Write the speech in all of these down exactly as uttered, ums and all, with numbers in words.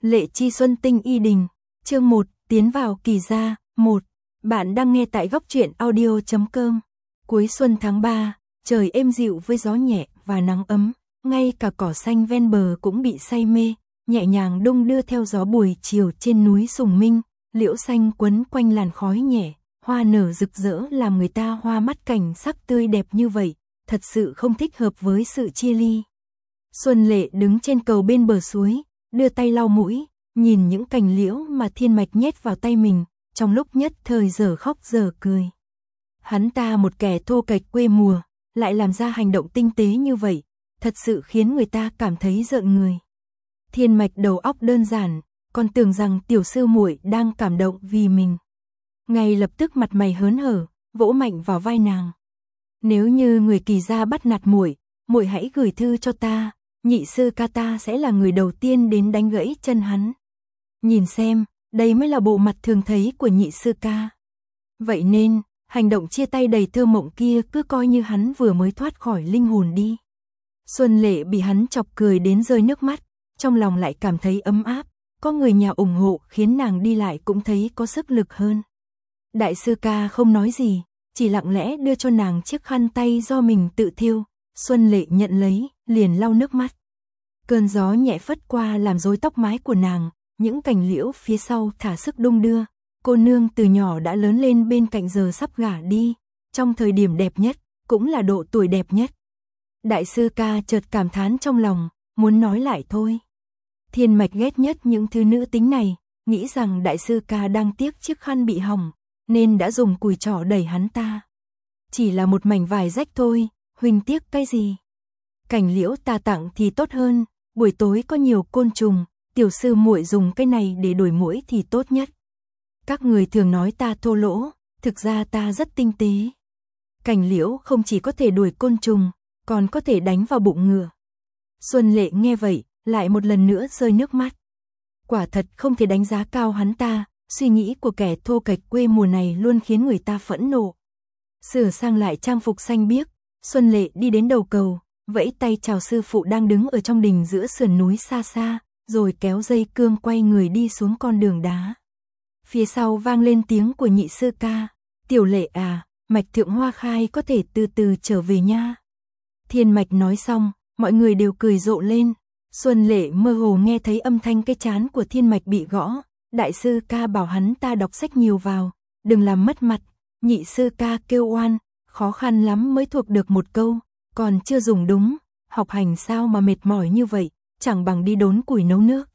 Lệ Chi Xuân Tinh Y Đình, chương một, tiến vào kỳ gia, một. Bạn đang nghe tại góc truyện audio chấm com. Cuối xuân tháng ba, trời êm dịu với gió nhẹ và nắng ấm, ngay cả cỏ xanh ven bờ cũng bị say mê, nhẹ nhàng đung đưa theo gió buổi chiều trên núi Sùng Minh, liễu xanh quấn quanh làn khói nhẹ, hoa nở rực rỡ làm người ta hoa mắt, cảnh sắc tươi đẹp như vậy, thật sự không thích hợp với sự chia ly. Xuân Lệ đứng trên cầu bên bờ suối, đưa tay lau mũi, nhìn những cành liễu mà Thiên Mạch nhét vào tay mình, trong lúc nhất thời giờ khóc giờ cười. Hắn ta một kẻ thô kệch quê mùa, lại làm ra hành động tinh tế như vậy, thật sự khiến người ta cảm thấy rợn người. Thiên Mạch đầu óc đơn giản, còn tưởng rằng tiểu sư muội đang cảm động vì mình. Ngay lập tức mặt mày hớn hở, vỗ mạnh vào vai nàng. Nếu như người Kỳ gia bắt nạt muội, muội hãy gửi thư cho ta, nhị sư ca ta sẽ là người đầu tiên đến đánh gãy chân hắn. Nhìn xem, đây mới là bộ mặt thường thấy của nhị sư ca. Vậy nên, hành động chia tay đầy thơ mộng kia cứ coi như hắn vừa mới thoát khỏi linh hồn đi. Xuân Lệ bị hắn chọc cười đến rơi nước mắt, trong lòng lại cảm thấy ấm áp, có người nhà ủng hộ khiến nàng đi lại cũng thấy có sức lực hơn. Đại sư ca không nói gì, chỉ lặng lẽ đưa cho nàng chiếc khăn tay do mình tự thêu. Xuân Lệ nhận lấy, liền lau nước mắt. Cơn gió nhẹ phất qua làm rối tóc mái của nàng, những cành liễu phía sau thả sức đung đưa. Cô nương từ nhỏ đã lớn lên bên cạnh giờ sắp gả đi, trong thời điểm đẹp nhất, cũng là độ tuổi đẹp nhất. Đại sư ca chợt cảm thán trong lòng, muốn nói lại thôi. Thiên Mạch ghét nhất những thứ nữ tính này, nghĩ rằng đại sư ca đang tiếc chiếc khăn bị hỏng, nên đã dùng cùi trỏ đẩy hắn ta. Chỉ là một mảnh vải rách thôi, huynh tiếc cái gì? Cành liễu ta tặng thì tốt hơn, buổi tối có nhiều côn trùng, tiểu sư muội dùng cái này để đuổi muỗi thì tốt nhất. Các người thường nói ta thô lỗ, thực ra ta rất tinh tế. Cành liễu không chỉ có thể đuổi côn trùng, còn có thể đánh vào bụng ngựa. Xuân Lệ nghe vậy, lại một lần nữa rơi nước mắt. Quả thật không thể đánh giá cao hắn ta, suy nghĩ của kẻ thô kệch quê mùa này luôn khiến người ta phẫn nộ. Sửa sang lại trang phục xanh biếc, Xuân Lệ đi đến đầu cầu, vẫy tay chào sư phụ đang đứng ở trong đình giữa sườn núi xa xa, rồi kéo dây cương quay người đi xuống con đường đá. Phía sau vang lên tiếng của nhị sư ca, tiểu Lệ à, Mạch Thượng Hoa Khai có thể từ từ trở về nha. Thiên Mạch nói xong, mọi người đều cười rộ lên. Xuân Lệ mơ hồ nghe thấy âm thanh cái trán của Thiên Mạch bị gõ, đại sư ca bảo hắn ta đọc sách nhiều vào, đừng làm mất mặt. Nhị sư ca kêu oan, khó khăn lắm mới thuộc được một câu, còn chưa dùng đúng, học hành sao mà mệt mỏi như vậy, chẳng bằng đi đốn củi nấu nước.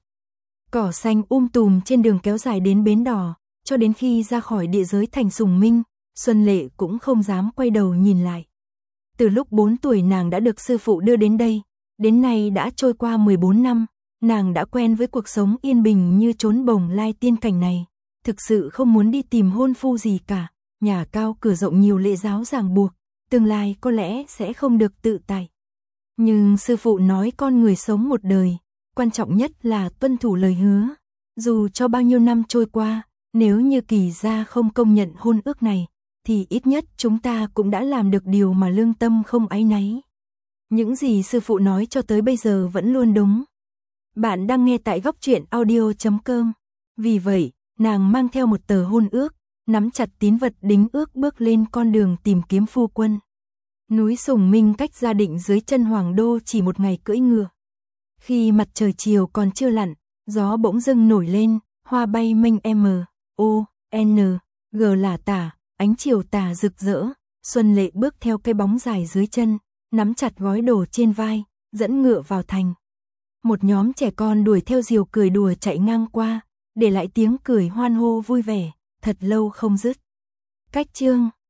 Cỏ xanh um tùm trên đường kéo dài đến bến đò, cho đến khi ra khỏi địa giới thành Sùng Minh, Xuân Lệ cũng không dám quay đầu nhìn lại. Từ lúc bốn tuổi nàng đã được sư phụ đưa đến đây, đến nay đã trôi qua mười bốn năm, nàng đã quen với cuộc sống yên bình như chốn bồng lai tiên cảnh này, thực sự không muốn đi tìm hôn phu gì cả. Nhà cao cửa rộng nhiều lễ giáo ràng buộc, tương lai có lẽ sẽ không được tự tại. Nhưng sư phụ nói con người sống một đời, quan trọng nhất là tuân thủ lời hứa. Dù cho bao nhiêu năm trôi qua, nếu như Kỳ gia không công nhận hôn ước này, thì ít nhất chúng ta cũng đã làm được điều mà lương tâm không áy náy. Những gì sư phụ nói cho tới bây giờ vẫn luôn đúng. Bạn đang nghe tại góc truyện audio chấm com. Vì vậy, nàng mang theo một tờ hôn ước, nắm chặt tín vật đính ước bước lên con đường tìm kiếm phu quân. Núi Sùng Minh cách Gia Định dưới chân Hoàng Đô chỉ một ngày cưỡi ngựa. Khi mặt trời chiều còn chưa lặn, gió bỗng dưng nổi lên, hoa bay mênh m, o, n, g là tả, ánh chiều tà rực rỡ. Xuân Lệ bước theo cây bóng dài dưới chân, nắm chặt gói đồ trên vai, dẫn ngựa vào thành. Một nhóm trẻ con đuổi theo diều cười đùa chạy ngang qua, để lại tiếng cười hoan hô vui vẻ, thật lâu không dứt. Cách chương